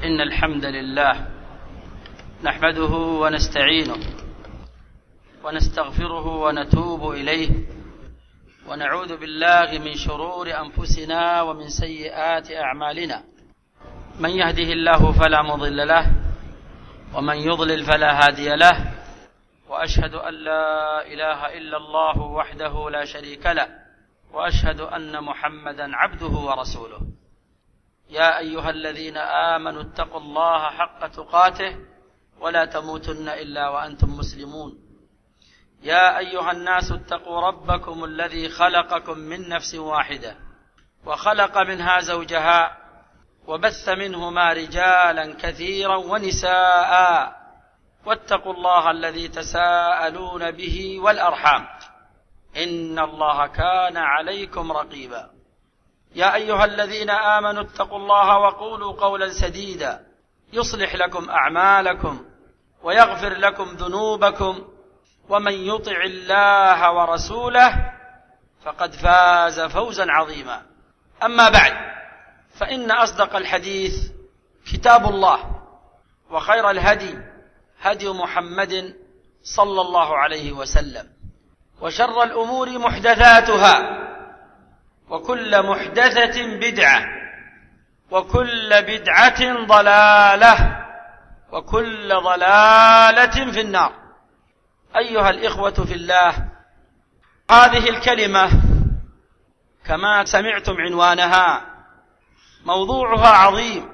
إن الحمد لله نحمده ونستعينه ونستغفره ونتوب إليه ونعوذ بالله من شرور أنفسنا ومن سيئات أعمالنا. من يهده الله فلا مضل له ومن يضلل فلا هادي له، وأشهد أن لا إله إلا الله وحده لا شريك له، وأشهد أن محمدا عبده ورسوله. يا أيها الذين آمنوا اتقوا الله حق تقاته ولا تموتن إلا وأنتم مسلمون. يا أيها الناس اتقوا ربكم الذي خلقكم من نفس واحدة وخلق منها زوجها وبث منهما رجالا كثيرا ونساء، واتقوا الله الذي تساءلون به والأرحام إن الله كان عليكم رقيبا. يا أيها الذين آمنوا اتقوا الله وقولوا قولا سديدا يصلح لكم أعمالكم ويغفر لكم ذنوبكم، ومن يطع الله ورسوله فقد فاز فوزا عظيما. أما بعد، فإن أصدق الحديث كتاب الله، وخير الهدي هدي محمد صلى الله عليه وسلم، وشر الأمور محدثاتها، وكل محدثة بدعة، وكل بدعة ضلالة، وكل ضلالة في النار. أيها الإخوة في الله، هذه الكلمة كما سمعتم عنوانها موضوعها عظيم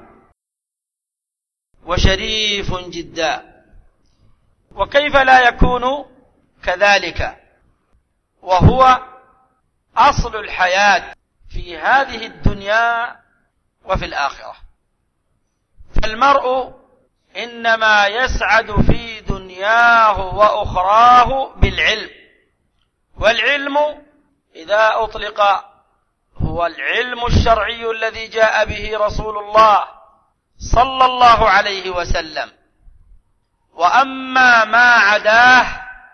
وشريف جدا، وكيف لا يكون كذلك، وهو أصل الحياة في هذه الدنيا وفي الآخرة. فالمرء إنما يسعد في دنياه وأخراه بالعلم، والعلم إذا أطلق هو العلم الشرعي الذي جاء به رسول الله صلى الله عليه وسلم. وأما ما عداه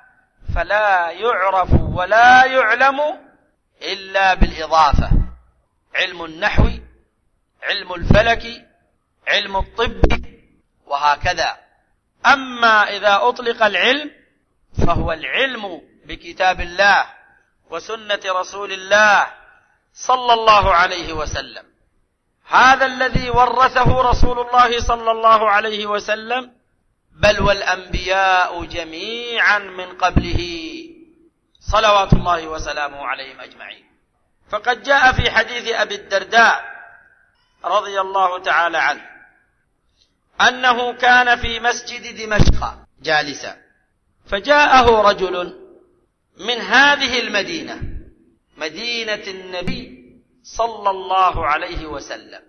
فلا يعرف ولا يعلم إلا بالإضافة: علم النحو، علم الفلك، علم الطب، وهكذا. أما إذا أطلق العلم فهو العلم بكتاب الله وسنة رسول الله صلى الله عليه وسلم، هذا الذي ورثه رسول الله صلى الله عليه وسلم، بل والأنبياء جميعا من قبله صلوات الله وسلامه عليهم أجمعين. فقد جاء في حديث أبي الدرداء رضي الله تعالى عنه أنه كان في مسجد دمشق جالسا، فجاءه رجل من هذه المدينة، مدينة النبي صلى الله عليه وسلم،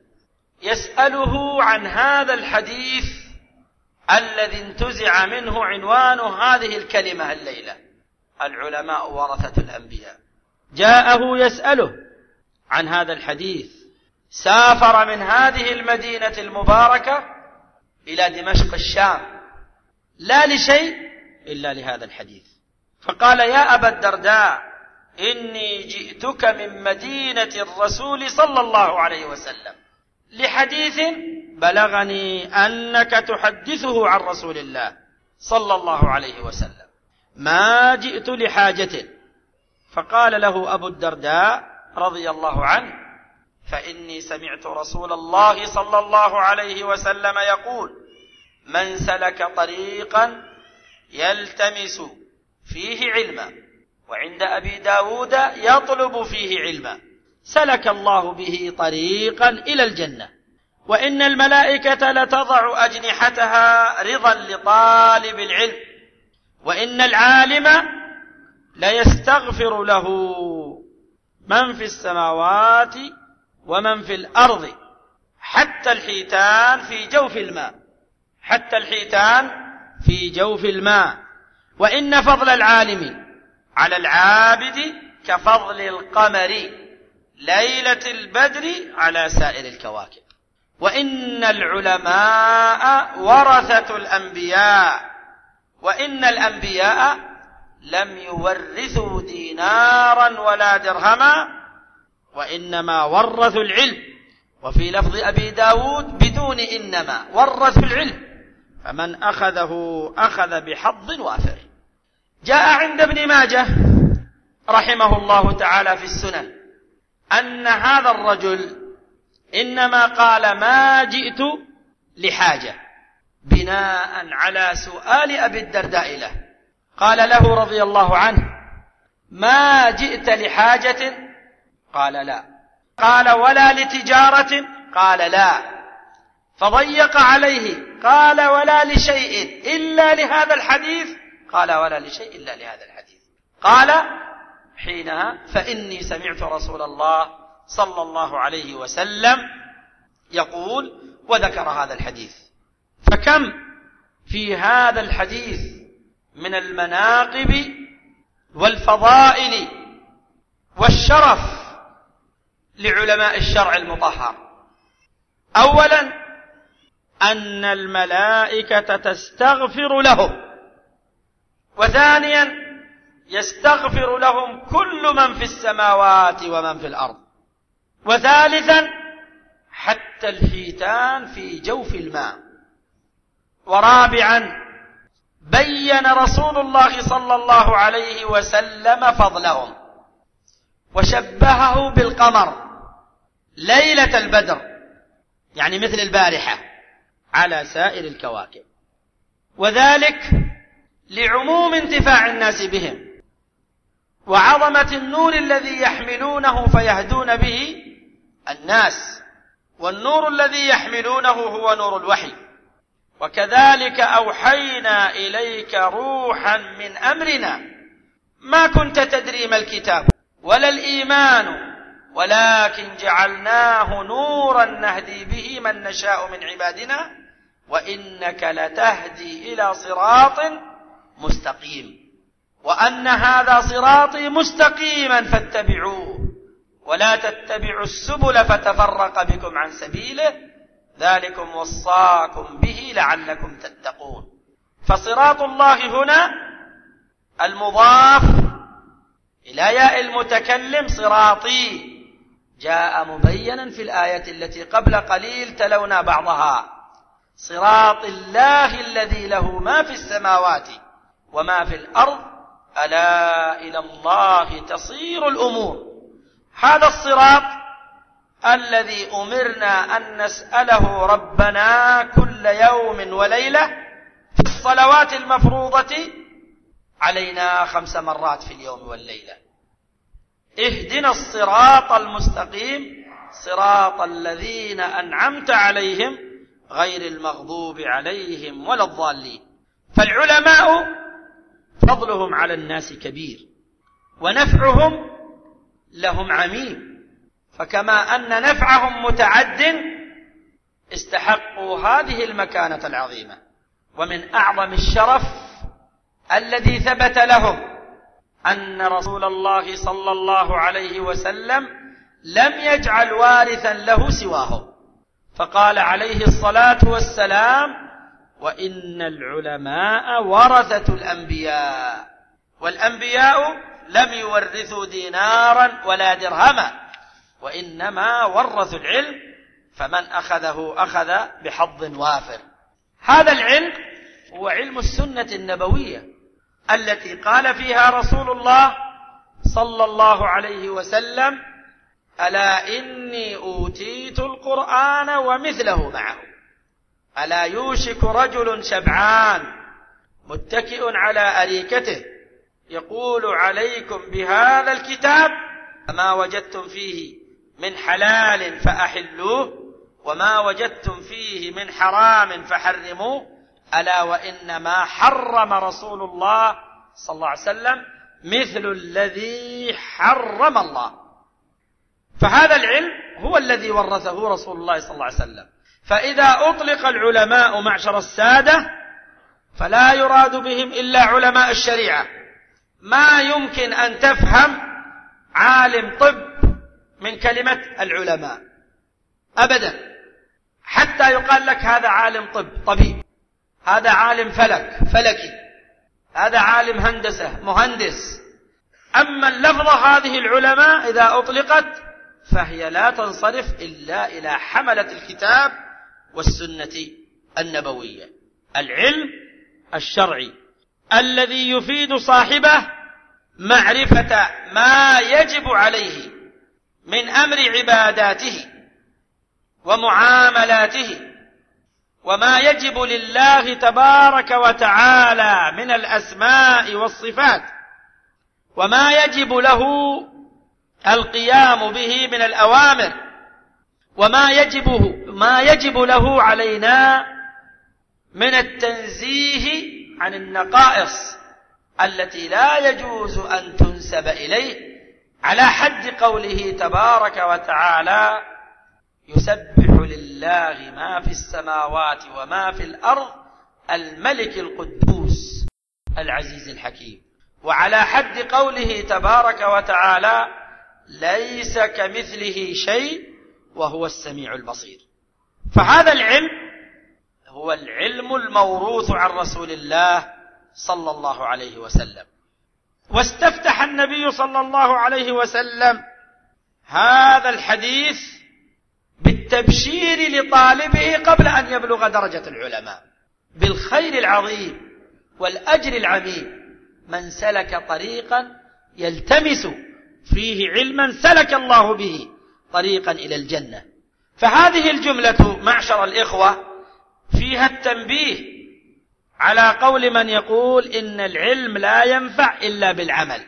يسأله عن هذا الحديث الذي انتزع منه عنوان هذه الكلمة الليلة: العلماء ورثة الأنبياء. جاءه يسأله عن هذا الحديث، سافر من هذه المدينة المباركة إلى دمشق الشام لا لشيء إلا لهذا الحديث، فقال: يا أبا الدرداء، إني جئتك من مدينة الرسول صلى الله عليه وسلم لحديث بلغني أنك تحدثه عن رسول الله صلى الله عليه وسلم، ما جئت لحاجة. فقال له أبو الدرداء رضي الله عنه: فإني سمعت رسول الله صلى الله عليه وسلم يقول: من سلك طريقا يلتمس فيه علما، وعند أبي داود يطلب فيه علما، سلك الله به طريقا إلى الجنة، وإن الملائكة لتضع أجنحتها رضا لطالب العلم، وإن العالم ليستغفر له من في السماوات ومن في الأرض حتى الحيتان في جوف الماء، حتى الحيتان في جوف الماء، وإن فضل العالم على العابد كفضل القمر ليلة البدر على سائر الكواكب، وإن العلماء ورثة الأنبياء، وإن الأنبياء لم يورثوا دينارا ولا درهما، وإنما ورثوا العلم، وفي لفظ أبي داود بدون إنما، ورثوا العلم، فمن أخذه أخذ بحظ وافر. جاء عند ابن ماجه رحمه الله تعالى في السنن أن هذا الرجل إنما قال ما جئت لحاجة، بناء على سؤال أبي الدرداء له. قال له رضي الله عنه: ما جئت لحاجة؟ قال لا. قال: ولا لتجارة؟ قال لا. فضيق عليه، قال: ولا لشيء إلا لهذا الحديث؟ قال: ولا لشيء إلا لهذا الحديث. قال حينها: فإني سمعت رسول الله صلى الله عليه وسلم يقول، وذكر هذا الحديث. فكم في هذا الحديث من المناقب والفضائل والشرف لعلماء الشرع المطهر. أولا أن الملائكة تستغفر لهم، وثانيا يستغفر لهم كل من في السماوات ومن في الأرض، وثالثا حتى الحيتان في جوف الماء، ورابعا بين رسول الله صلى الله عليه وسلم فضلهم وشبهه بالقمر ليلة البدر، يعني مثل البارحة، على سائر الكواكب، وذلك لعموم انتفاع الناس بهم وعظمة النور الذي يحملونه فيهدون به الناس، والنور الذي يحملونه هو نور الوحي. وكذلك أوحينا إليك روحا من أمرنا ما كنت تدري ما الكتاب ولا الإيمان ولكن جعلناه نورا نهدي به من نشاء من عبادنا وإنك لتهدي إلى صراط مستقيم، وأن هذا صراطي مستقيما فاتبعوه ولا تتبعوا السبل فتفرق بكم عن سبيله ذلكم وصاكم به لعلكم تتقون. فصراط الله هنا المضاف إلى ياء المتكلم صراطي جاء مبينا في الآية التي قبل قليل تلونا بعضها: صراط الله الذي له ما في السماوات وما في الأرض ألا إلى الله تصير الأمور. هذا الصراط الذي أمرنا أن نسأله ربنا كل يوم وليلة في الصلوات المفروضة علينا 5 مرات في اليوم والليلة: اهدنا الصراط المستقيم صراط الذين أنعمت عليهم غير المغضوب عليهم ولا الضالين. فالعلماء فضلهم على الناس كبير ونفعهم لهم عميم، فكما أن نفعهم متعد استحقوا هذه المكانة العظيمة. ومن أعظم الشرف الذي ثبت لهم أن رسول الله صلى الله عليه وسلم لم يجعل وارثا له سواه، فقال عليه الصلاة والسلام: وإن العلماء ورثة الأنبياء، والأنبياء لم يورثوا دينارا ولا درهما وإنما ورثوا العلم، فمن أخذه أخذ بحظ وافر. هذا العلم هو علم السنة النبوية التي قال فيها رسول الله صلى الله عليه وسلم: ألا إني أوتيت القرآن ومثله معه، ألا يوشك رجل شبعان متكئ على أريكته يقول عليكم بهذا الكتاب فما وجدتم فيه من حلال فأحلوه وما وجدتم فيه من حرام فحرموه، ألا وإنما حرم رسول الله صلى الله عليه وسلم مثل الذي حرم الله. فهذا العلم هو الذي ورثه رسول الله صلى الله عليه وسلم. فإذا أطلق العلماء معشر السادة فلا يراد بهم إلا علماء الشريعة. ما يمكن أن تفهم عالم طب من كلمة العلماء أبدا، حتى يقال لك هذا عالم طبيب، هذا عالم فلكي، هذا عالم هندسة مهندس. أما اللفظة هذه العلماء إذا أطلقت فهي لا تنصرف إلا إلى حملة الكتاب والسنة النبوية. العلم الشرعي الذي يفيد صاحبه معرفة ما يجب عليه من أمر عباداته ومعاملاته، وما يجب لله تبارك وتعالى من الأسماء والصفات، وما يجب له القيام به من الأوامر، وما يجب له علينا من التنزيه عن النقائص التي لا يجوز أن تنسب إليه، على حد قوله تبارك وتعالى: يسبح لله ما في السماوات وما في الأرض الملك القدوس العزيز الحكيم، وعلى حد قوله تبارك وتعالى: ليس كمثله شيء وهو السميع البصير. فهذا العلم هو العلم الموروث عن رسول الله صلى الله عليه وسلم. واستفتح النبي صلى الله عليه وسلم هذا الحديث بالتبشير لطالبه قبل أن يبلغ درجة العلماء بالخير العظيم والأجر العميم: من سلك طريقا يلتمس فيه علما سلك الله به طريقا إلى الجنة. فهذه الجملة معشر الإخوة فيها التنبيه على قول من يقول إن العلم لا ينفع إلا بالعمل،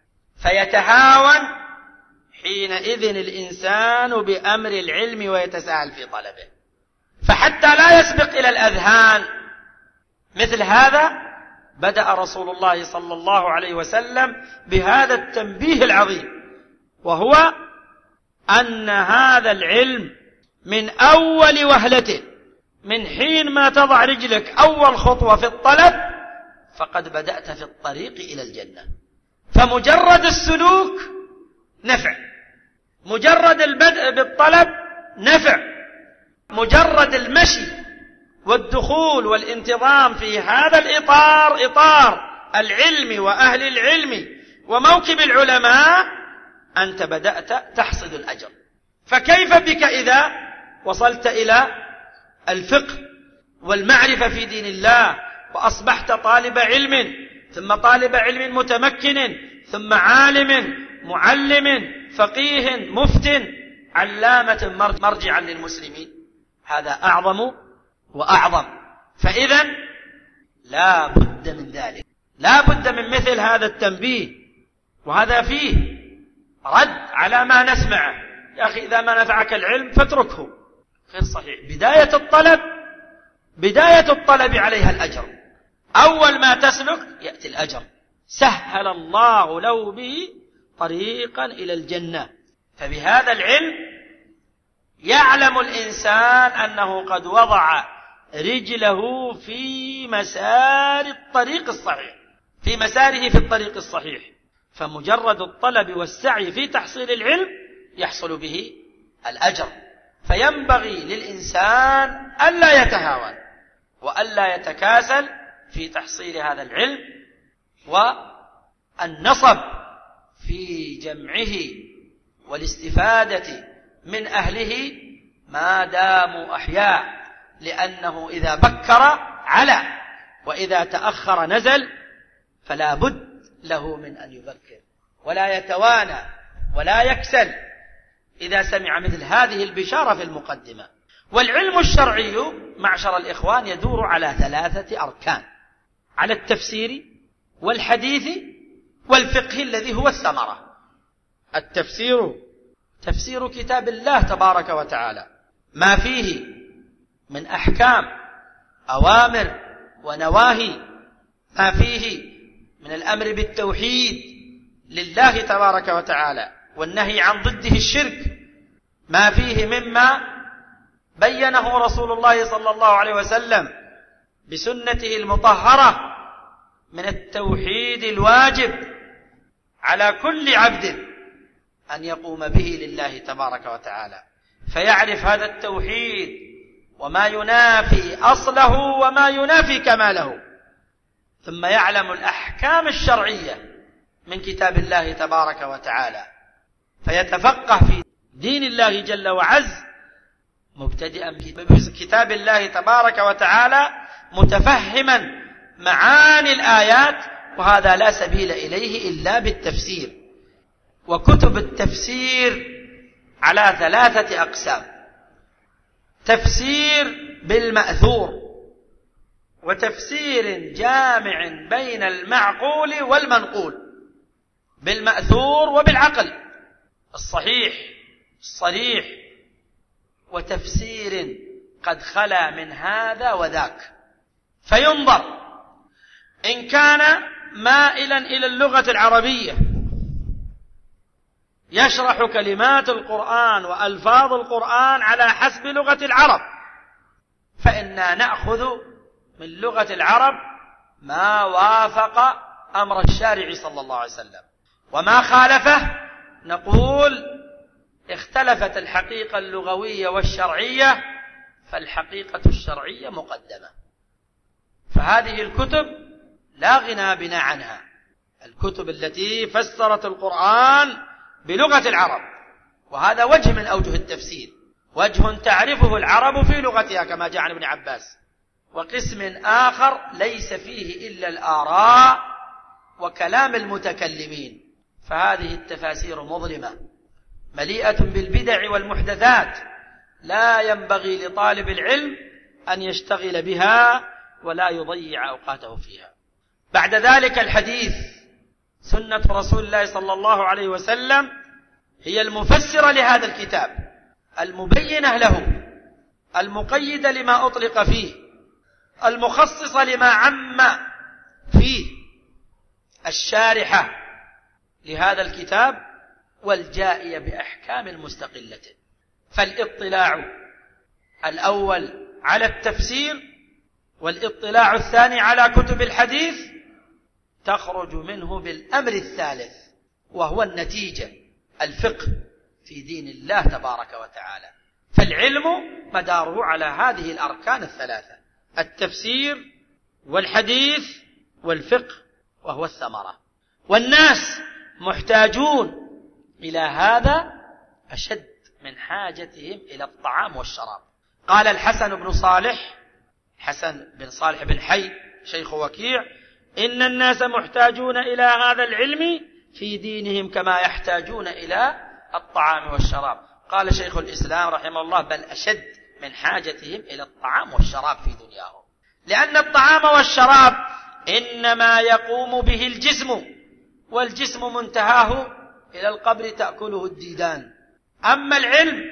فيتهاون حينئذ الإنسان بأمر العلم ويتساهل في طلبه، فحتى لا يسبق إلى الأذهان مثل هذا بدأ رسول الله صلى الله عليه وسلم بهذا التنبيه العظيم، وهو أن هذا العلم من أول وهلته، من حين ما تضع رجلك أول خطوة في الطلب فقد بدأت في الطريق إلى الجنة. فمجرد السلوك نفع، مجرد البدء بالطلب نفع، مجرد المشي والدخول والانتظام في هذا الإطار، إطار العلم وأهل العلم وموكب العلماء، أنت بدأت تحصد الأجر. فكيف بك إذا وصلت إلى الفقه والمعرفة في دين الله وأصبحت طالب علم، ثم طالب علم متمكن، ثم عالم معلم فقيه مفت علامة مرجعا للمسلمين؟ هذا أعظم وأعظم. فإذا لا بد من ذلك، لا بد من مثل هذا التنبيه، وهذا فيه رد على ما نسمعه: يا أخي إذا ما نفعك العلم فاتركه. غير صحيح. بداية الطلب عليها الأجر، أول ما تسلك يأتي الأجر، سهل الله له به طريقا إلى الجنة. فبهذا العلم يعلم الإنسان أنه قد وضع رجله في مسار الطريق الصحيح، في مساره في الطريق الصحيح. فمجرد الطلب والسعي في تحصيل العلم يحصل به الأجر. فينبغي للإنسان ألا يتهاون وألا يتكاسل في تحصيل هذا العلم، والنصب في جمعه والاستفادة من أهله ما داموا أحياء، لأنه إذا بكر علا وإذا تأخر نزل، فلا بد له من أن يبكر ولا يتوانى ولا يكسل إذا سمع مثل هذه البشارة في المقدمة. والعلم الشرعي معشر الإخوان يدور على 3 أركان: على التفسير والحديث والفقه الذي هو الثمرة. التفسير تفسير كتاب الله تبارك وتعالى، ما فيه من أحكام، أوامر ونواهي، ما فيه من الأمر بالتوحيد لله تبارك وتعالى والنهي عن ضده الشرك، ما فيه مما بينه رسول الله صلى الله عليه وسلم بسنته المطهرة من التوحيد الواجب على كل عبد أن يقوم به لله تبارك وتعالى، فيعرف هذا التوحيد وما ينافي أصله وما ينافي كماله، ثم يعلم الأحكام الشرعية من كتاب الله تبارك وتعالى، فيتفقه في دين الله جل وعز مبتدئا بكتاب الله تبارك وتعالى متفهما معاني الآيات، وهذا لا سبيل إليه إلا بالتفسير. وكتب التفسير على 3 أقسام: تفسير بالمأثور، وتفسير جامع بين المعقول والمنقول، بالمأثور وبالعقل الصحيح الصريح، وتفسير قد خلا من هذا وذاك، فينظر إن كان مائلا إلى اللغة العربية يشرح كلمات القرآن وألفاظ القرآن على حسب لغة العرب، فإنا نأخذ من لغة العرب ما وافق أمر الشارع صلى الله عليه وسلم، وما خالفه نقول اختلفت الحقيقة اللغوية والشرعية، فالحقيقة الشرعية مقدمة. فهذه الكتب لا غنى بنا عنها، الكتب التي فسرت القرآن بلغة العرب، وهذا وجه من أوجه التفسير، وجه تعرفه العرب في لغتها كما جاء عن ابن عباس، وقسم آخر ليس فيه إلا الآراء وكلام المتكلمين. فهذه التفاسير مظلمة مليئة بالبدع والمحدثات، لا ينبغي لطالب العلم أن يشتغل بها ولا يضيع أوقاته فيها. بعد ذلك الحديث، سنة رسول الله صلى الله عليه وسلم هي المفسرة لهذا الكتاب، المبينة له، المقيدة لما أطلق فيه، المخصصة لما عم فيه، الشارحة لهذا الكتاب، والجائية بأحكام مستقلة. فالاطلاع الأول على التفسير والاطلاع الثاني على كتب الحديث تخرج منه بالأمر الثالث، وهو النتيجة، الفقه في دين الله تبارك وتعالى. فالعلم مداره على هذه الأركان الثلاثة: التفسير والحديث والفقه، وهو الثمرة. والناس محتاجون إلى هذا أشد من حاجتهم إلى الطعام والشراب. قال الحسن بن صالح، حسن بن صالح بن حي شيخ وكيع: إن الناس محتاجون إلى هذا العلم في دينهم كما يحتاجون إلى الطعام والشراب. قال شيخ الإسلام رحمه الله: بل أشد من حاجتهم إلى الطعام والشراب في دنياهم، لأن الطعام والشراب إنما يقوم به الجسم، والجسم منتهاه إلى القبر تأكله الديدان. أما العلم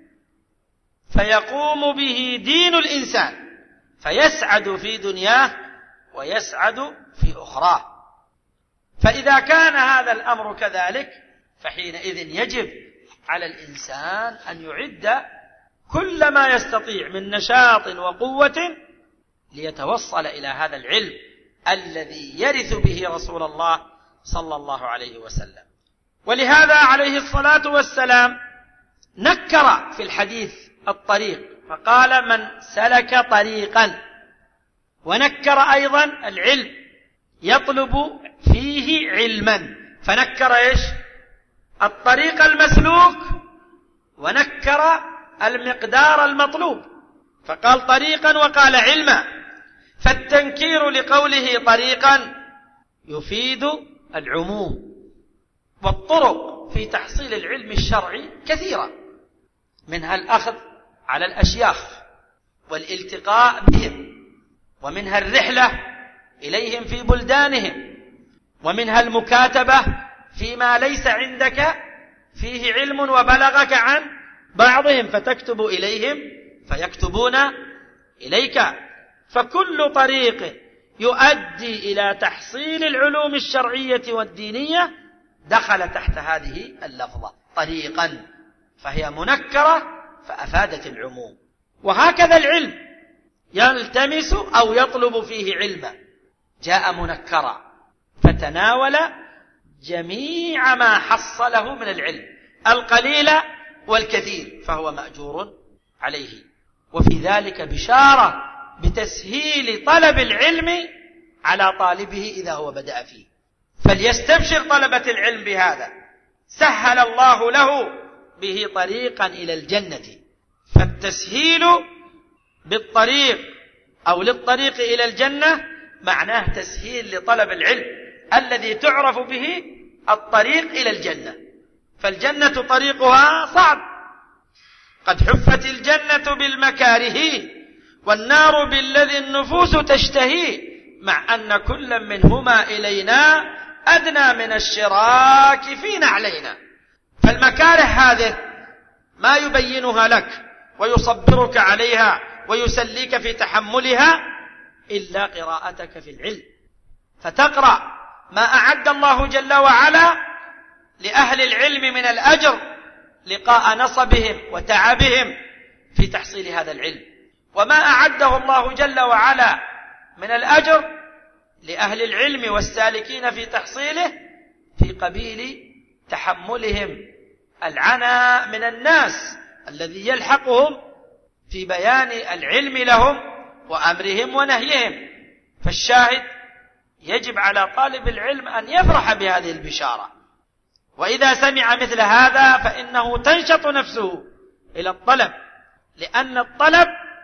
فيقوم به دين الإنسان، فيسعد في دنياه ويسعد في أخراه. فإذا كان هذا الأمر كذلك، فحينئذ يجب على الإنسان أن يعد كل ما يستطيع من نشاط وقوة ليتوصل إلى هذا العلم الذي يرث به رسول الله صلى الله عليه وسلم. ولهذا عليه الصلاة والسلام نكر في الحديث الطريق، فقال: من سلك طريقا، ونكر أيضا العلم يطلب فيه علما، فنكر إيش؟ الطريق المسلوك، ونكر المقدار المطلوب، فقال طريقا وقال علما. فالتنكير لقوله طريقا يفيد العموم. والطرق في تحصيل العلم الشرعي كثيرة، منها الأخذ على الأشياخ والالتقاء بهم، ومنها الرحلة إليهم في بلدانهم، ومنها المكاتبة فيما ليس عندك فيه علم وبلغك عن بعضهم فتكتب إليهم فيكتبون إليك. فكل طريق يؤدي إلى تحصيل العلوم الشرعية والدينية دخل تحت هذه اللفظة طريقا، فهي منكرة فأفادت العموم. وهكذا العلم يلتمس أو يطلب فيه علما جاء منكرا، فتناول جميع ما حصله من العلم القليل والكثير، فهو مأجور عليه. وفي ذلك بشارة بتسهيل طلب العلم على طالبه إذا هو بدأ فيه، فليستبشر طلبة العلم بهذا، سهل الله له به طريقا إلى الجنة. فالتسهيل بالطريق أو للطريق إلى الجنة معناه تسهيل لطلب العلم الذي تعرف به الطريق إلى الجنة. فالجنة طريقها صعب، قد حفت الجنة بالمكاره والنار بالذي النفوس تشتهي، مع أن كل منهما إلينا أدنى من الشراك في نعلينا. فالمكاره هذه ما يبينها لك ويصبرك عليها ويسليك في تحملها إلا قراءتك في العلم، فتقرأ ما أعد الله جل وعلا لأهل العلم من الأجر لقاء نصبهم وتعبهم في تحصيل هذا العلم، وما أعده الله جل وعلا من الأجر لأهل العلم والسالكين في تحصيله في قبيل تحملهم العنى من الناس الذي يلحقهم في بيان العلم لهم وأمرهم ونهيهم. فالشاهد يجب على طالب العلم أن يفرح بهذه البشارة، وإذا سمع مثل هذا فإنه تنشط نفسه إلى الطلب، لأن الطلب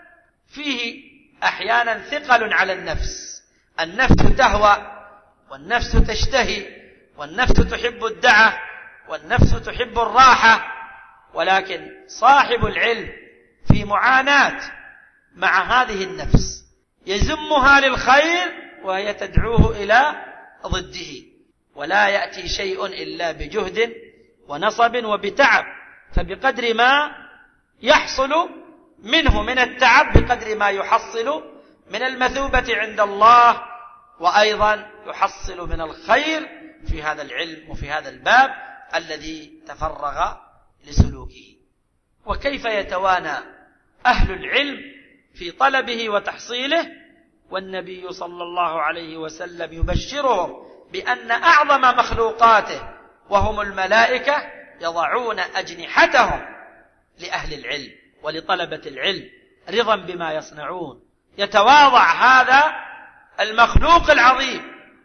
فيه أحيانا ثقل على النفس. النفس تهوى والنفس تشتهي والنفس تحب الدعة والنفس تحب الراحة، ولكن صاحب العلم في معاناة مع هذه النفس، يزمها للخير وهي تدعوه إلى ضده، ولا يأتي شيء إلا بجهد ونصب وبتعب، فبقدر ما يحصل منه من التعب بقدر ما يحصل من المثوبة عند الله، وأيضا يحصل من الخير في هذا العلم وفي هذا الباب الذي تفرغ لسلوكه. وكيف يتوانى أهل العلم في طلبه وتحصيله، والنبي صلى الله عليه وسلم يبشرهم بأن أعظم مخلوقاته وهم الملائكة يضعون أجنحتهم لأهل العلم ولطلبة العلم رضا بما يصنعون. يتواضع هذا المخلوق العظيم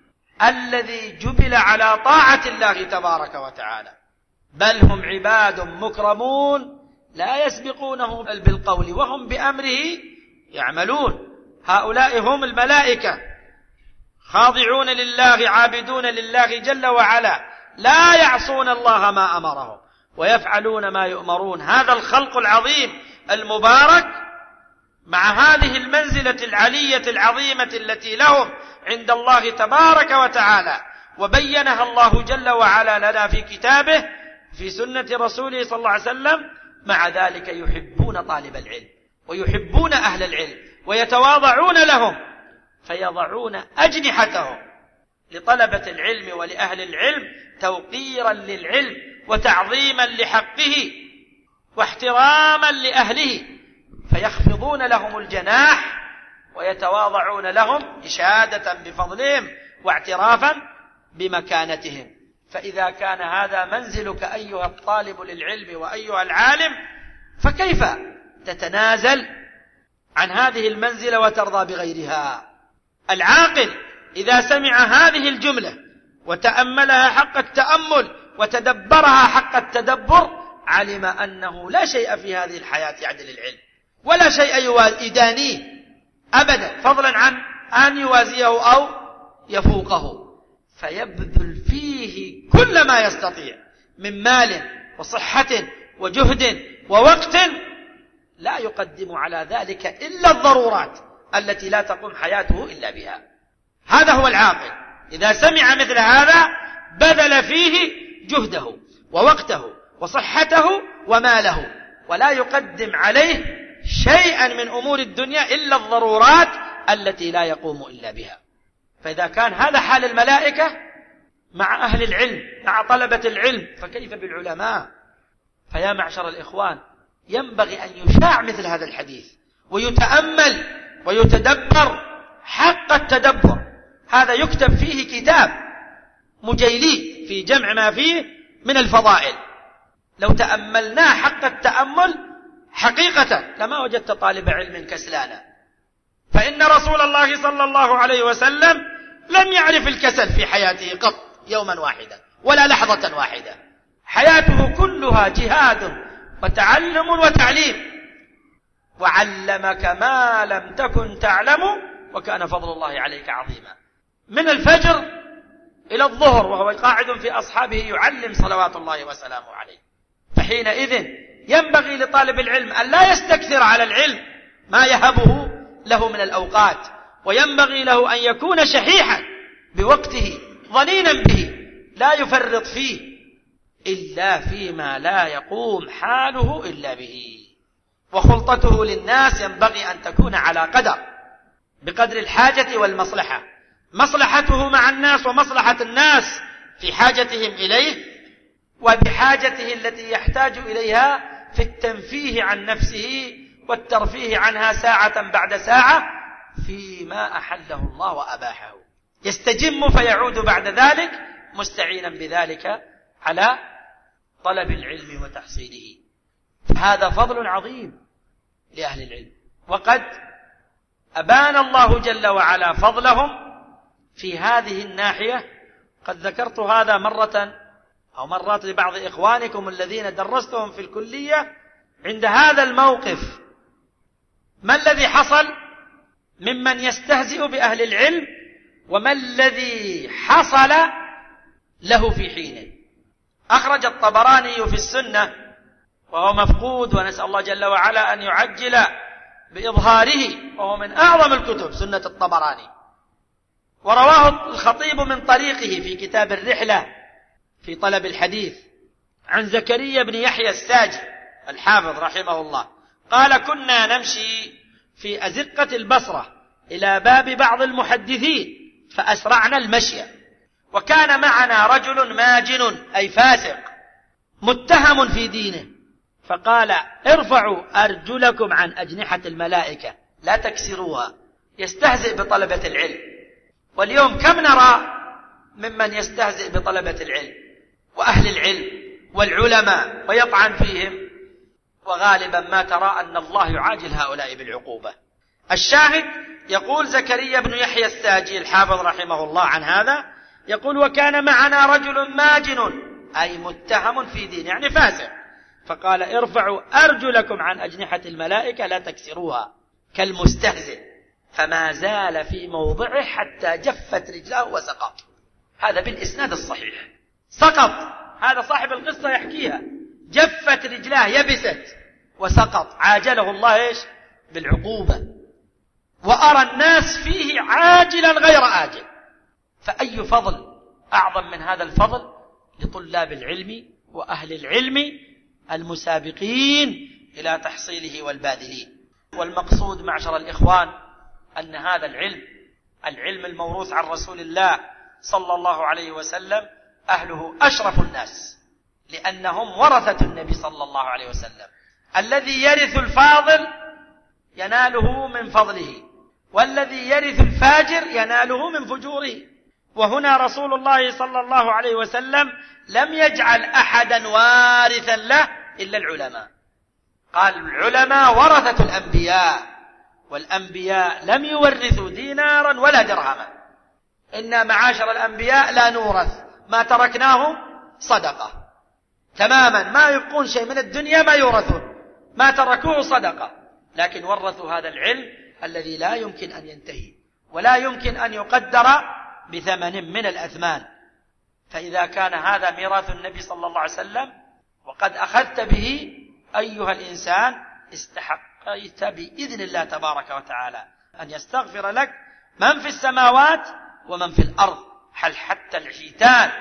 الذي جبل على طاعة الله تبارك وتعالى، بل هم عباد مكرمون لا يسبقونه بالقول وهم بأمره يعملون. هؤلاء هم الملائكة خاضعون لله عابدون لله جل وعلا، لا يعصون الله ما أمرهم ويفعلون ما يؤمرون. هذا الخلق العظيم المبارك مع هذه المنزلة العلية العظيمة التي لهم عند الله تبارك وتعالى، وبينها الله جل وعلا لنا في كتابه في سنة رسوله صلى الله عليه وسلم، مع ذلك يحبون طالب العلم ويحبون أهل العلم ويتواضعون لهم، فيضعون أجنحتهم لطلبة العلم ولأهل العلم توقيرا للعلم وتعظيما لحقه واحتراما لأهله، فيخفضون لهم الجناح ويتواضعون لهم إشادة بفضلهم واعترافا بمكانتهم. فإذا كان هذا منزلك أيها الطالب للعلم وأيها العالم، فكيف تتنازل عن هذه المنزلة وترضى بغيرها؟ العاقل إذا سمع هذه الجملة وتأملها حق التأمل وتدبرها حق التدبر علم أنه لا شيء في هذه الحياة يعدل العلم، ولا شيء يدانيه أبدا، فضلا عن أن يوازيه أو يفوقه، فيبذل فيه كل ما يستطيع من مال وصحة وجهد ووقت، لا يقدم على ذلك إلا الضرورات التي لا تقوم حياته إلا بها. هذا هو العاقل، إذا سمع مثل هذا بذل فيه جهده ووقته وصحته وماله، ولا يقدم عليه شيئا من أمور الدنيا إلا الضرورات التي لا يقوم إلا بها. فإذا كان هذا حال الملائكة مع أهل العلم مع طلبة العلم، فكيف بالعلماء؟ فيا معشر الإخوان، ينبغي أن يشاع مثل هذا الحديث ويتأمل ويتدبر حق التدبر. هذا يكتب فيه كتاب مجيلي في جمع ما فيه من الفضائل، لو تأملناه حق التأمل حقيقة لما وجدت طالب علم كسلانا، فإن رسول الله صلى الله عليه وسلم لم يعرف الكسل في حياته قط يوما واحدا ولا لحظة واحدة. حياته كلها جهاد وتعلم وتعليم، وعلمك ما لم تكن تعلم وكان فضل الله عليك عظيما. من الفجر إلى الظهر وهو قاعد في أصحابه يعلم صلوات الله وسلامه عليه. فحينئذ ينبغي لطالب العلم أن لا يستكثر على العلم ما يهبه له من الأوقات، وينبغي له أن يكون شحيحا بوقته ظنينا به، لا يفرط فيه إلا فيما لا يقوم حاله إلا به. وخلطته للناس ينبغي أن تكون على بقدر الحاجة والمصلحة، مصلحته مع الناس ومصلحة الناس في حاجتهم إليه، وبحاجته التي يحتاج إليها في التنفيه عن نفسه والترفيه عنها ساعة بعد ساعة فيما أحله الله وأباحه، يستجم فيعود بعد ذلك مستعينا بذلك على طلب العلم وتحصيله. هذا فضل عظيم لأهل العلم، وقد أبان الله جل وعلا فضلهم في هذه الناحية. قد ذكرت هذا مرة أو مرات لبعض إخوانكم الذين درستهم في الكلية عند هذا الموقف. ما الذي حصل ممن يستهزئ بأهل العلم، وما الذي حصل له في حينه؟ أخرج الطبراني في السنة وهو مفقود، ونسأل الله جل وعلا أن يعجل بإظهاره، وهو من أعظم الكتب سنة الطبراني. ورواه الخطيب من طريقه في كتاب الرحلة في طلب الحديث عن زكريا بن يحيى الساجي الحافظ رحمه الله قال: كنا نمشي في أزقة البصرة إلى باب بعض المحدثين فأسرعنا المشي، وكان معنا رجل ماجن أي فاسق متهم في دينه، فقال: ارفعوا أرجلكم عن أجنحة الملائكة لا تكسروها. يستهزئ بطلبة العلم. واليوم كم نرى ممن يستهزئ بطلبة العلم وأهل العلم والعلماء ويطعن فيهم، وغالبا ما ترى أن الله يعاجل هؤلاء بالعقوبة. الشاهد يقول زكريا بن يحيى الساجي الحافظ رحمه الله عن هذا، يقول: وكان معنا رجل ماجن أي متهم في دين يعني فاسق، فقال: ارفعوا أرجلكم عن أجنحة الملائكة لا تكسروها، كالمستهزئ، فما زال في موضعه حتى جفت رجلاه وسقط. هذا بالإسناد الصحيح، سقط. هذا صاحب القصة يحكيها، جفت رجلاه يبست وسقط، عاجله الله إيش؟ بالعقوبة. وأرى الناس فيه عاجلا غير آجل. فأي فضل أعظم من هذا الفضل لطلاب العلم وأهل العلم المسابقين إلى تحصيله والباذلين. والمقصود معشر الإخوان أن هذا العلم الموروث عن رسول الله صلى الله عليه وسلم أهله أشرف الناس، لأنهم ورثة النبي صلى الله عليه وسلم. الذي يرث الفاضل يناله من فضله، والذي يرث الفاجر يناله من فجوره. وهنا رسول الله صلى الله عليه وسلم لم يجعل أحدا وارثا له إلا العلماء. قال: العلماء ورثة الأنبياء، والأنبياء لم يورثوا دينارا ولا درهما. إنا معاشر الأنبياء لا نورث، ما تركناه صدقة تماما، ما يبقون شيء من الدنيا ما يورثون، ما تركوه صدقة. لكن ورثوا هذا العلم الذي لا يمكن أن ينتهي ولا يمكن أن يقدر بثمن من الأثمان. فإذا كان هذا ميراث النبي صلى الله عليه وسلم وقد أخذت به أيها الإنسان، استحقيت بإذن الله تبارك وتعالى أن يستغفر لك من في السماوات ومن في الأرض، حتى الحيتان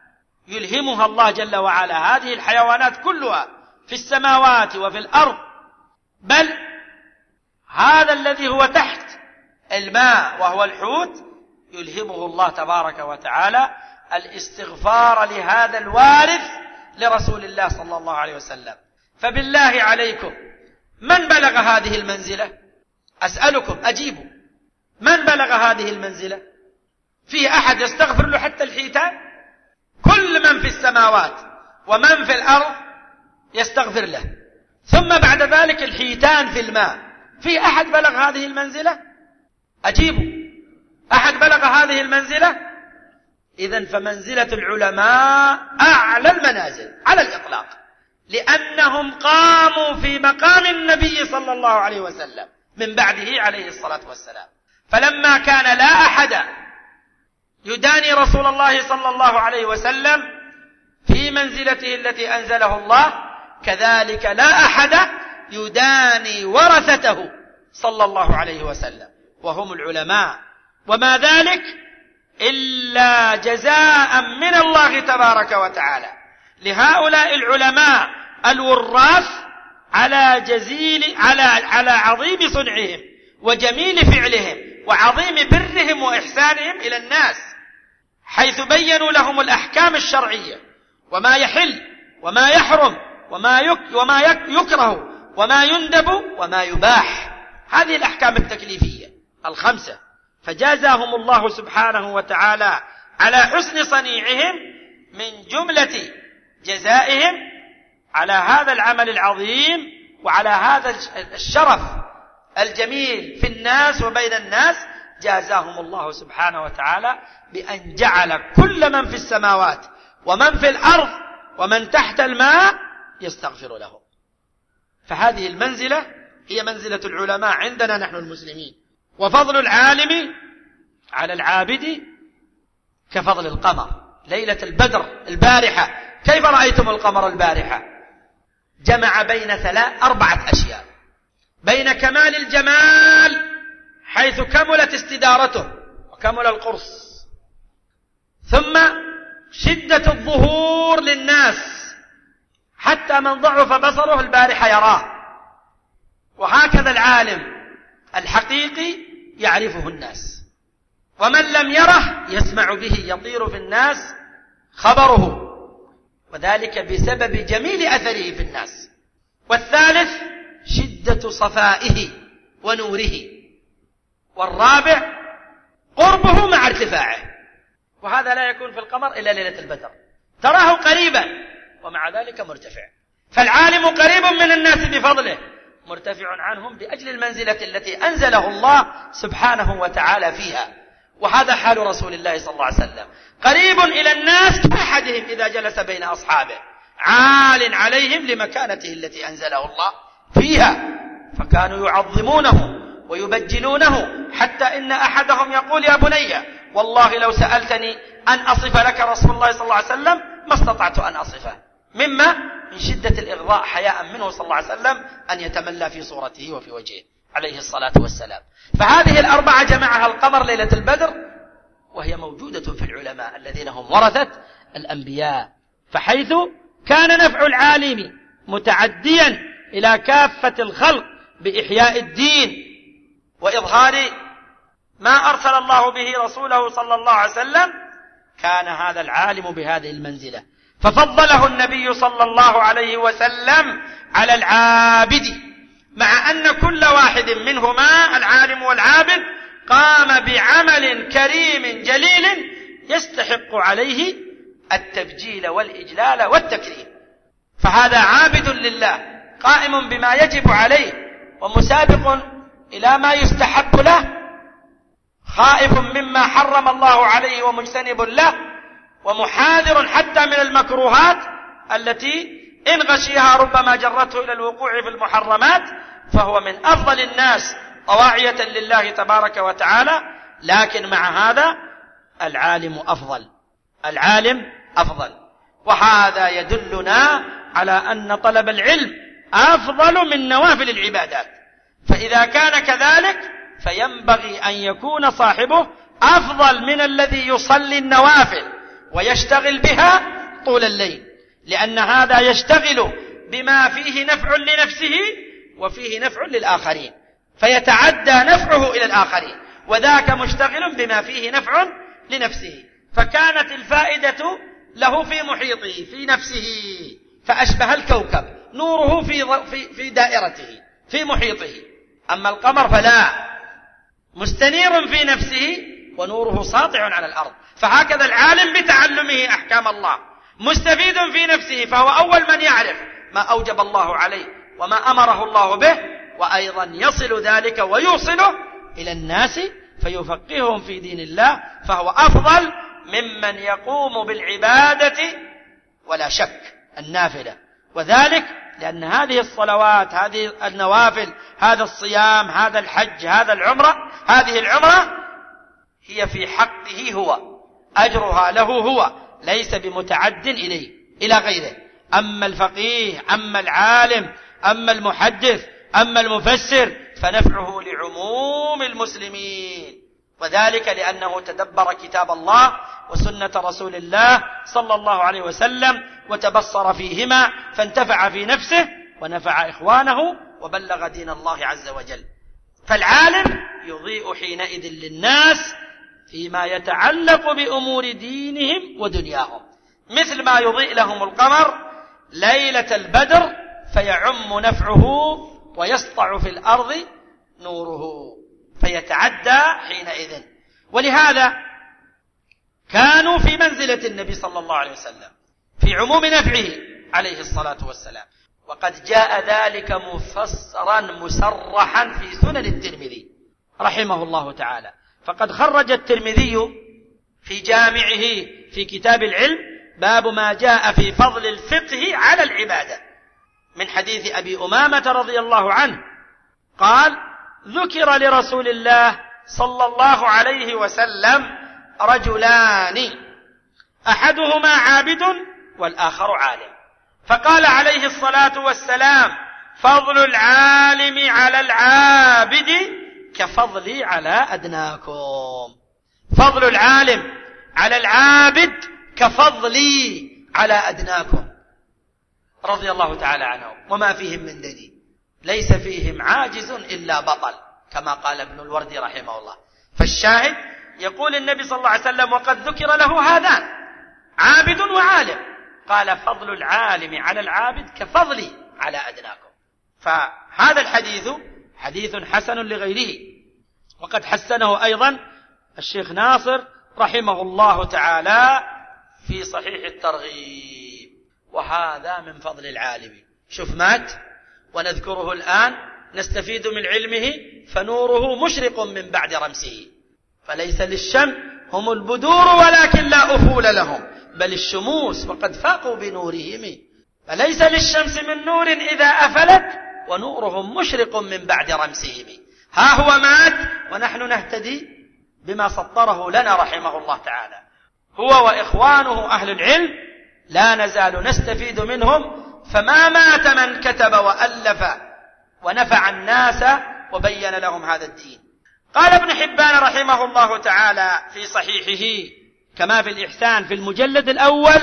يلهمها الله جل وعلا هذه الحيوانات كلها في السماوات وفي الأرض، بل هذا الذي هو تحت الماء وهو الحوت يلهمه الله تبارك وتعالى الاستغفار لهذا الوارث لرسول الله صلى الله عليه وسلم. فبالله عليكم من بلغ هذه المنزلة؟ أسألكم أجيبوا، من بلغ هذه المنزلة؟ فيه أحد يستغفر له حتى الحيتان؟ كل من في السماوات ومن في الأرض يستغفر له، ثم بعد ذلك الحيتان في الماء. فيه أحد بلغ هذه المنزلة؟ أجيبوا، أحد بلغ هذه المنزلة؟ إذن فمنزلة العلماء أعلى المنازل على الإطلاق، لأنهم قاموا في مقام النبي صلى الله عليه وسلم من بعده عليه الصلاة والسلام. فلما كان لا أحد يداني رسول الله صلى الله عليه وسلم في منزلته التي أنزله الله، كذلك لا أحد يداني ورثته صلى الله عليه وسلم وهم العلماء، وما ذلك إلا جزاء من الله تبارك وتعالى لهؤلاء العلماء الوراث على عظيم صنعهم وجميل فعلهم وعظيم برهم وإحسانهم إلى الناس، حيث بينوا لهم الأحكام الشرعية وما يحل وما يحرم وما يكره وما يندب وما يباح، هذه الأحكام التكليفية الخمسة. فجازاهم الله سبحانه وتعالى على حسن صنيعهم من جملة جزائهم على هذا العمل العظيم وعلى هذا الشرف الجميل في الناس وبين الناس، جازاهم الله سبحانه وتعالى بأن جعل كل من في السماوات ومن في الأرض ومن تحت الماء يستغفر لهم. فهذه المنزلة هي منزلة العلماء عندنا نحن المسلمين. وفضل العالم على العابد كفضل القمر. ليلة البدر البارحة، كيف رأيتم القمر البارحة؟ جمع بين 4 أشياء: بين كمال الجمال حيث كملت استدارته وكمل القرص، ثم شدة الظهور للناس حتى من ضعف بصره البارحة يراه، وهكذا العالم الحقيقي يعرفه الناس، ومن لم يره يسمع به، يطير في الناس خبره، وذلك بسبب جميل أثره في الناس. والثالث شدة صفائه ونوره. والرابع قربه مع ارتفاعه، وهذا لا يكون في القمر إلا ليلة البدر، تراه قريبا ومع ذلك مرتفع. فالعالم قريب من الناس بفضله، مرتفع عنهم بأجل المنزلة التي أنزله الله سبحانه وتعالى فيها. وهذا حال رسول الله صلى الله عليه وسلم، قريب إلى الناس كأحدهم إذا جلس بين أصحابه، عال عليهم لمكانته التي أنزله الله فيها، فكانوا يعظمونه ويبجلونه، حتى إن أحدهم يقول: يا بني والله لو سألتني أن أصف لك رسول الله صلى الله عليه وسلم ما استطعت أن أصفه، مما من شدة الإغضاء حياء منه صلى الله عليه وسلم أن يتملى في صورته وفي وجهه عليه الصلاة والسلام. فهذه 4 جمعها القمر ليلة البدر، وهي موجودة في العلماء الذين هم ورثة الأنبياء. فحيث كان نفع العالم متعديا إلى كافة الخلق بإحياء الدين وإظهار ما أرسل الله به رسوله صلى الله عليه وسلم، كان هذا العالم بهذه المنزلة، ففضله النبي صلى الله عليه وسلم على العابد، مع أن كل واحد منهما العالم والعابد قام بعمل كريم جليل يستحق عليه التبجيل والإجلال والتكريم. فهذا عابد لله قائم بما يجب عليه ومسابق إلى ما يستحب له، خائف مما حرم الله عليه ومجتنب له، ومحاذر حتى من المكروهات التي إن غشيها ربما جرته إلى الوقوع في المحرمات، فهو من أفضل الناس طواعية لله تبارك وتعالى. لكن مع هذا العالم أفضل، وهذا يدلنا على أن طلب العلم أفضل من نوافل العبادات. فإذا كان كذلك فينبغي أن يكون صاحبه أفضل من الذي يصلي النوافل ويشتغل بها طول الليل، لأن هذا يشتغل بما فيه نفع لنفسه وفيه نفع للآخرين، فيتعدى نفعه إلى الآخرين، وذاك مشتغل بما فيه نفع لنفسه، فكانت الفائدة له في محيطه في نفسه، فأشبه الكوكب نوره في دائرته في محيطه. أما القمر فلا، مستنير في نفسه ونوره ساطع على الأرض. فهكذا العالم بتعلمه أحكام الله مستفيد في نفسه، فهو أول من يعرف ما أوجب الله عليه وما أمره الله به، وأيضا يصل ذلك ويوصله إلى الناس فيفقههم في دين الله، فهو أفضل ممن يقوم بالعبادة ولا شك النافلة، وذلك لأن هذه الصلوات، هذه النوافل، هذا الصيام، هذا الحج، هذه العمرة هي في حقه هو، أجرها له هو، ليس بمتعد إليه إلى غيره. أما الفقيه، أما العالم، أما المحدث، أما المفسر فنفعه لعموم المسلمين، وذلك لأنه تدبر كتاب الله وسنة رسول الله صلى الله عليه وسلم وتبصر فيهما فانتفع في نفسه ونفع إخوانه وبلغ دين الله عز وجل. فالعالم يضيء حينئذ للناس فيما يتعلق بأمور دينهم ودنياهم، مثل ما يضيء لهم القمر ليلة البدر فيعم نفعه ويسطع في الأرض نوره فيتعدى حينئذ. ولهذا كانوا في منزلة النبي صلى الله عليه وسلم في عموم نفعه عليه الصلاة والسلام، وقد جاء ذلك مفسرا مسرحا في سنن الترمذي رحمه الله تعالى. فقد خرج الترمذي في جامعه في كتاب العلم باب ما جاء في فضل الفقه على العبادة من حديث أبي أمامة رضي الله عنه قال: ذكر لرسول الله صلى الله عليه وسلم رجلان أحدهما عابد والآخر عالم، فقال عليه الصلاة والسلام: فضل العالم على العابد كفضلي على أدناكم. فضل العالم على العابد كفضلي على أدناكم رضي الله تعالى عنهم، وما فيهم من دليل، ليس فيهم عاجز إلا بطل كما قال ابن الوردي رحمه الله. فالشاهد يقول النبي صلى الله عليه وسلم وقد ذكر له هذان عابد وعالم، قال: فضل العالم على العابد كفضلي على أدناكم. فهذا الحديث حديث حسن لغيره، وقد حسنه أيضا الشيخ ناصر رحمه الله تعالى في صحيح الترغيب. وهذا من فضل العالم. شوف مات ونذكره الآن نستفيد من علمه فنوره مشرق من بعد رمسه، فليس للشمس هم البدور ولكن لا أفول لهم بل الشموس وقد فاقوا بنورهم، فليس للشمس من نور إذا أفلت ونورهم مشرق من بعد رمسهم. ها هو مات ونحن نهتدي بما سطره لنا رحمه الله تعالى، هو وإخوانه أهل العلم لا نزال نستفيد منهم، فما مات من كتب وألف ونفع الناس وبين لهم هذا الدين. قال ابن حبان رحمه الله تعالى في صحيحه كما في الإحسان في المجلد الأول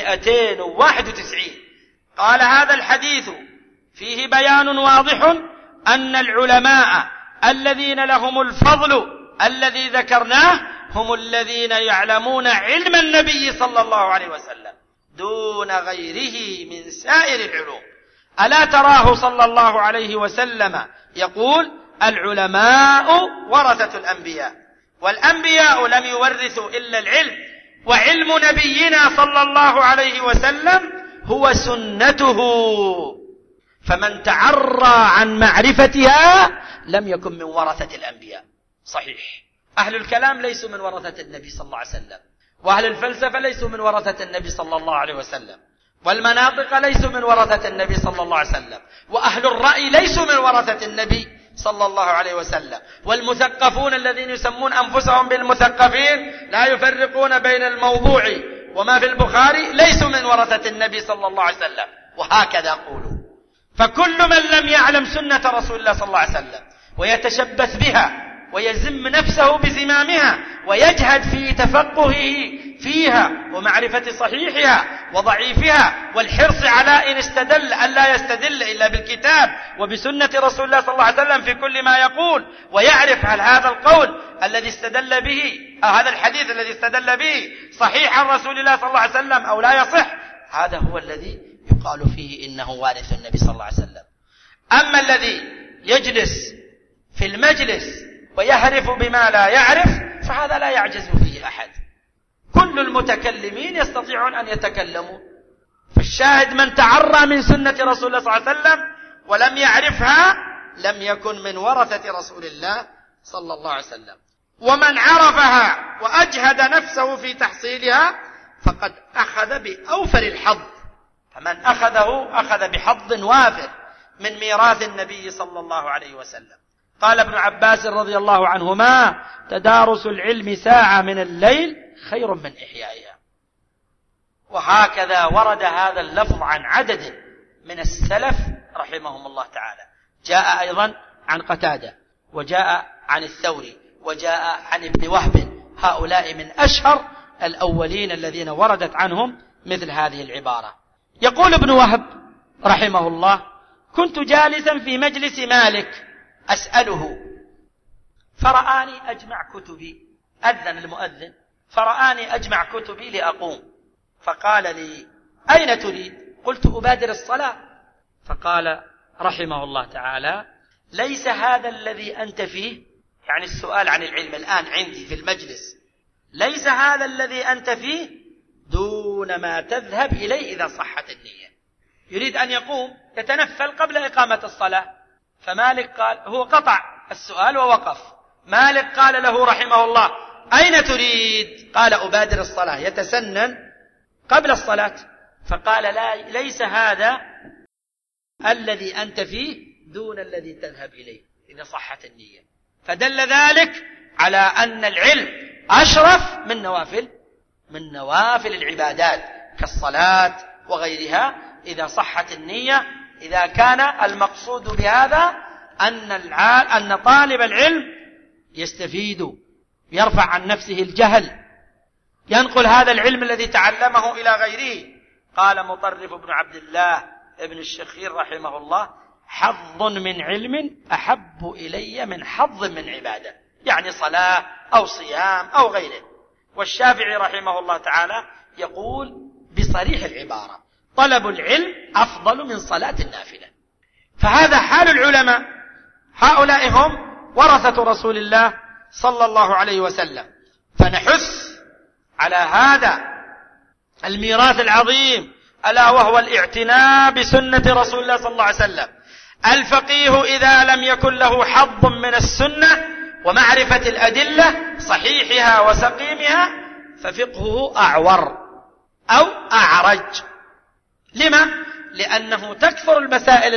291 قال: هذا الحديث فيه بيان واضح أن العلماء الذين لهم الفضل الذي ذكرناه هم الذين يعلمون علم النبي صلى الله عليه وسلم دون غيره من سائر العلوم. ألا تراه صلى الله عليه وسلم يقول: العلماء ورثة الأنبياء، والأنبياء لم يورثوا إلا العلم، وعلم نبينا صلى الله عليه وسلم هو سنته، فمن تعرى عن معرفتها لم يكن من ورثة الأنبياء. صحيح، أهل الكلام ليسوا من ورثة النبي صلى الله عليه وسلم، وأهل الفلسفة ليسوا من ورثة النبي صلى الله عليه وسلم، والمناطق ليسوا من ورثة النبي صلى الله عليه وسلم، وأهل الرأي ليسوا من ورثة النبي صلى الله عليه وسلم، والمثقفون الذين يسمون أنفسهم بالمثقفين لا يفرقون بين الموضوع وما في البخاري ليسوا من ورثة النبي صلى الله عليه وسلم، وهكذا قولوا. فكل من لم يعلم سنة رسول الله صلى الله عليه وسلم ويتشبث بها ويزم نفسه بزمامها ويجهد في تفقهه فيها ومعرفة صحيحها وضعيفها والحرص على إن استدل أن لا يستدل إلا بالكتاب وبسنة رسول الله صلى الله عليه وسلم في كل ما يقول، ويعرف هل هذا القول الذي استدل به هذا الحديث الذي استدل به صحيح عن رسول الله صلى الله عليه وسلم أو لا يصح، هذا هو الذي يقال فيه إنه وارث النبي صلى الله عليه وسلم. أما الذي يجلس في المجلس ويهرف بما لا يعرف فهذا لا يعجز فيه أحد، كل المتكلمين يستطيعون أن يتكلموا. فالشاهد من تعرى من سنة رسول الله صلى الله عليه وسلم ولم يعرفها لم يكن من ورثة رسول الله صلى الله عليه وسلم. ومن عرفها وأجهد نفسه في تحصيلها فقد أخذ بأوفر الحظ، فمن أخذه أخذ بحظ وافر من ميراث النبي صلى الله عليه وسلم. قال ابن عباس رضي الله عنهما: تدارس العلم ساعة من الليل خير من إحيائها. وهكذا ورد هذا اللفظ عن عدد من السلف رحمهم الله تعالى، جاء أيضا عن قتادة، وجاء عن الثوري، وجاء عن ابن وهب، هؤلاء من أشهر الأولين الذين وردت عنهم مثل هذه العبارة. يقول ابن وهب رحمه الله: كنت جالسا في مجلس مالك أسأله، فرآني أجمع كتبي، أذن المؤذن، فرآني أجمع كتبي لأقوم، فقال لي: أين تريد؟ قلت: أبادر الصلاة. فقال رحمه الله تعالى: ليس هذا الذي أنت فيه، يعني السؤال عن العلم الآن عندي في المجلس، ليس هذا الذي أنت فيه دون ما تذهب إليه إذا صحت النية. يريد أن يقوم يتنفل قبل إقامة الصلاة، فمالك قال، هو قطع السؤال ووقف. مالك قال له رحمه الله: أين تريد؟ قال: أبادر الصلاة، يتسنن قبل الصلاة. فقال: لا، ليس هذا الذي أنت فيه دون الذي تذهب إليه إذا صحت النية. فدل ذلك على أن العلم أشرف من نوافل العبادات كالصلاة وغيرها إذا صحت النية، إذا كان المقصود بهذا أن طالب العلم يستفيد، يرفع عن نفسه الجهل، ينقل هذا العلم الذي تعلمه إلى غيره. قال مطرف بن عبد الله ابن الشخير رحمه الله: حظ من علم أحب إلي من حظ من عبادة، يعني صلاة أو صيام أو غيره. والشافعي رحمه الله تعالى يقول بصريح العبارة: طلب العلم أفضل من صلاة النافلة. فهذا حال العلماء، هؤلاء هم ورثة رسول الله صلى الله عليه وسلم. فنحث على هذا الميراث العظيم، ألا وهو الاعتناء بسنة رسول الله صلى الله عليه وسلم. الفقيه إذا لم يكن له حظ من السنة ومعرفة الأدلة صحيحها وسقيمها ففقهه أعور أو أعرج. لما؟ لأنه تكثر المسائل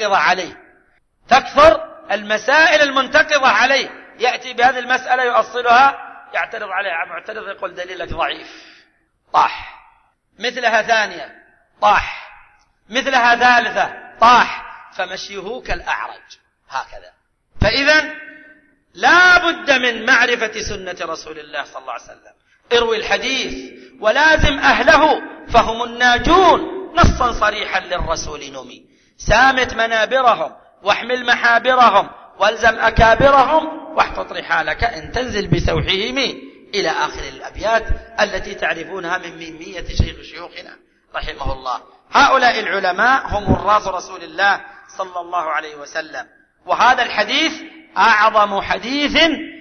المنتقضة عليه، يأتي بهذه المسألة يؤصلها، يعترض عليها معترض يقول دليلك ضعيف، طاح، مثلها ثانية طاح، مثلها ثالثة طاح، فمشيه كالأعرج هكذا. فإذا لا بد من معرفة سنة رسول الله صلى الله عليه وسلم. اروي الحديث ولازم أهله فهم الناجون، نصا صريحا للرسول نمي. سامت منابرهم واحمل محابرهم والزم أكابرهم واحتط رحالك إن تنزل بسوحهم، إلى آخر الأبيات التي تعرفونها من ميمية شيوخنا رحمه الله. هؤلاء العلماء هم وراث رسول الله صلى الله عليه وسلم. وهذا الحديث أعظم حديث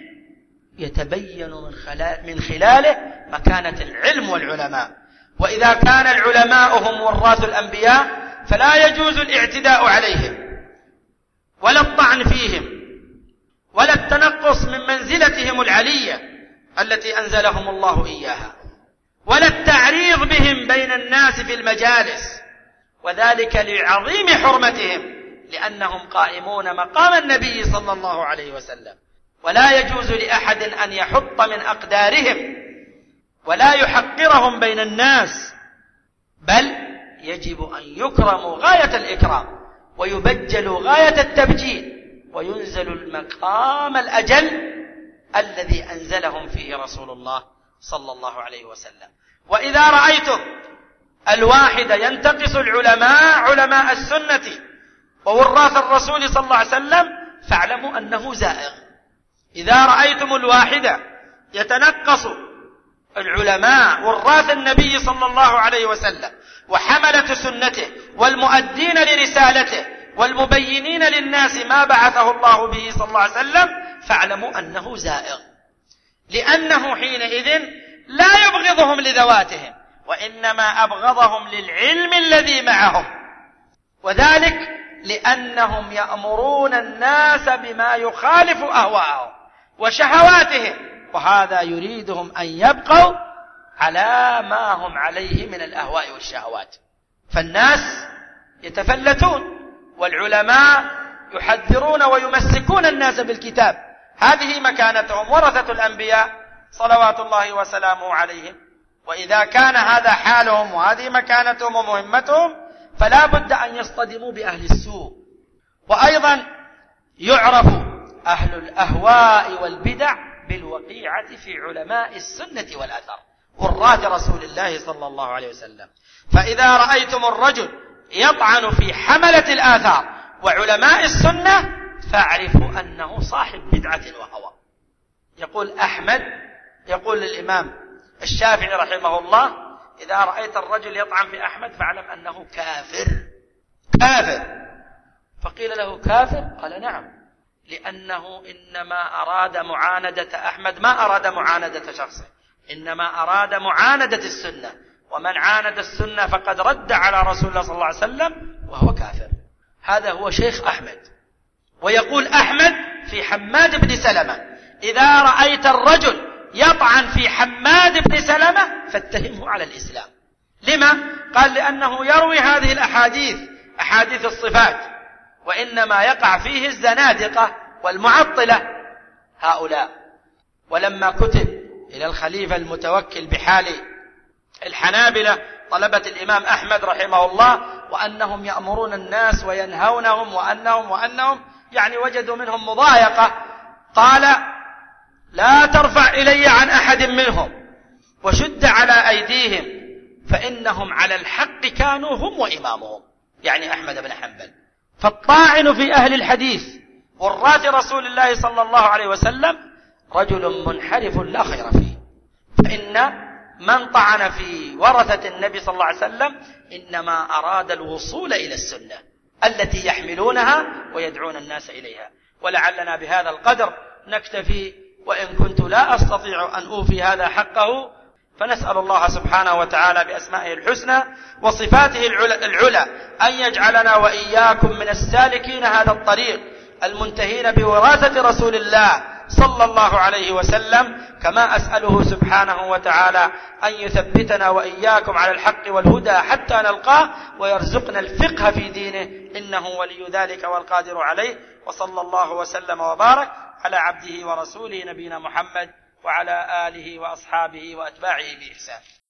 يتبين من خلاله مكانة العلم والعلماء. وإذا كان العلماء هم وراث الأنبياء فلا يجوز الاعتداء عليهم ولا الطعن فيهم ولا التنقص من منزلتهم العلية التي أنزلهم الله إياها، ولا التعريض بهم بين الناس في المجالس، وذلك لعظيم حرمتهم لأنهم قائمون مقام النبي صلى الله عليه وسلم. ولا يجوز لأحد أن يحط من أقدارهم ولا يحقرهم بين الناس، بل يجب أن يكرموا غاية الإكرام ويبجلوا غاية التبجيل وينزل المقام الأجل الذي أنزلهم فيه رسول الله صلى الله عليه وسلم. وإذا رأيتم الواحد ينتقص العلماء علماء السنة ووراث الرسول صلى الله عليه وسلم فاعلموا أنه زائغ. إذا رأيتم الواحد يتنقص العلماء وراث النبي صلى الله عليه وسلم وحملة سنته والمؤدين لرسالته والمبينين للناس ما بعثه الله به صلى الله عليه وسلم فاعلموا أنه زائغ، لأنه حينئذ لا يبغضهم لذواتهم وإنما أبغضهم للعلم الذي معهم، وذلك لأنهم يأمرون الناس بما يخالف أهواءهم وشهواتهم، وهذا يريدهم أن يبقوا على ما هم عليه من الأهواء والشهوات. فالناس يتفلتون، والعلماء يحذرون ويمسكون الناس بالكتاب. هذه مكانتهم، ورثة الأنبياء صلوات الله وسلامه عليهم. وإذا كان هذا حالهم وهذه مكانتهم ومهمتهم، فلا بد أن يصطدموا بأهل السوء. وأيضا يعرف أهل الأهواء والبدع بالوقيعة في علماء السنة والأثر، وراث رسول الله صلى الله عليه وسلم. فإذا رأيتم الرجل يطعن في حملة الآثار وعلماء السنة، فاعرفوا أنه صاحب بدعة وهوى. يقول للإمام الشافعي رحمه الله: إذا رأيت الرجل يطعن في أحمد فاعلم أنه كافر. فقيل له: كافر؟ قال: نعم، لأنه إنما أراد معاندة أحمد، ما أراد معاندة شخصه، إنما أراد معاندة السنة، ومن عاند السنة فقد رد على رسول الله صلى الله عليه وسلم وهو كافر. هذا هو شيخ أحمد. ويقول أحمد في حماد بن سلمة: إذا رأيت الرجل يطعن في حماد بن سلمة فاتهمه على الإسلام. لما؟ قال: لأنه يروي هذه الأحاديث، أحاديث الصفات، وإنما يقع فيه الزنادقة والمعطلة هؤلاء. ولما كتب إلى الخليفة المتوكل بحال الحنابلة طلبة الإمام أحمد رحمه الله، وأنهم يأمرون الناس وينهونهم وأنهم يعني وجدوا منهم مضايقة، قال: لا ترفع إلي عن أحد منهم وشد على أيديهم، فإنهم على الحق كانوا هم وإمامهم، يعني أحمد بن حنبل. فالطاعن في أهل الحديث وراث رسول الله صلى الله عليه وسلم رجل منحرف لا خير فيه. فإن من طعن في ورثة النبي صلى الله عليه وسلم إنما أراد الوصول إلى السنة التي يحملونها ويدعون الناس إليها. ولعلنا بهذا القدر نكتفي، وإن كنت لا أستطيع أن أوفي هذا حقه، فنسأل الله سبحانه وتعالى بأسمائه الحسنى وصفاته العلى أن يجعلنا وإياكم من السالكين هذا الطريق المنتهين بوراثة رسول الله صلى الله عليه وسلم. كما أسأله سبحانه وتعالى أن يثبتنا وإياكم على الحق والهدى حتى نلقاه، ويرزقنا الفقه في دينه، إنه ولي ذلك والقادر عليه. وصلى الله وسلم وبارك على عبده ورسوله نبينا محمد وعلى آله وأصحابه وأتباعه بإحسان.